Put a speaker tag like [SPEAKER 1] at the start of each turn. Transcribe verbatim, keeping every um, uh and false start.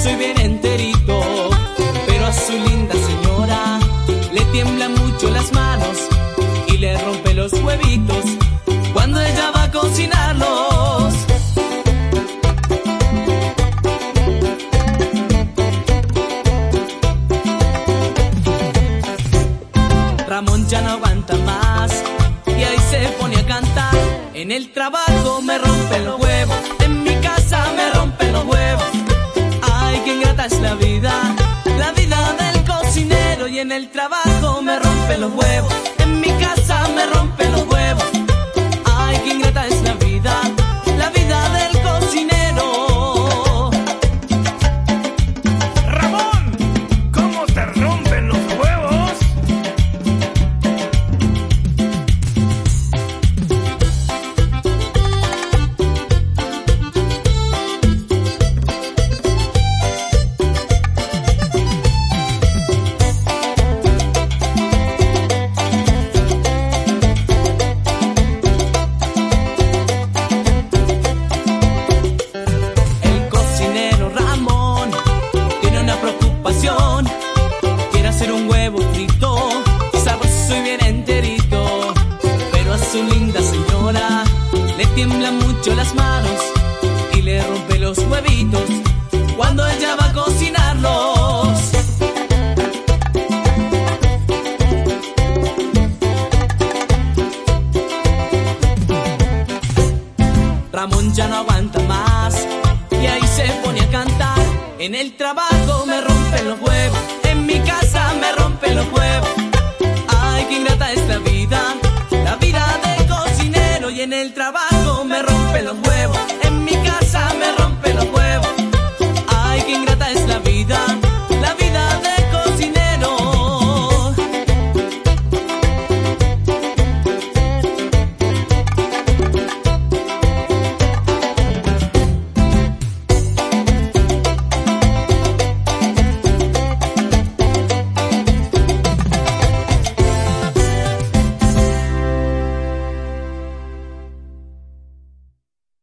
[SPEAKER 1] soy bien enterito, pero a su linda señora le tiemblan mucho las manos y le rompe los huevitos cuando ella va a cocinarlos. Ramón ya no aguanta más y ahí se pone a cantar. En el trabajo me rompen los huevos, en mi casa me rompen los huevos. Ay, qué ingrata es la vida, la vida del cocinero. Y en el trabajo me rompen los huevos, en mi casa me rompen los huevos. Ay, qué ingrata es la vida, la vida del cocinero.
[SPEAKER 2] Ramón, ¿cómo te rompen los huevos?
[SPEAKER 1] Quiere hacer un huevo frito, sabroso y bien enterito, pero a su linda señora le tiemblan mucho las manos y le rompe los huevitos cuando ella va a cocinarlos. Ramón ya no aguanta más y ahí se pone a cantar. En el trabajo me rompen los huevos, en mi casa me rompen los huevos. Ay, qué ingrata es la vida, la vida del cocinero. Y en el trabajo me rompen los huevos,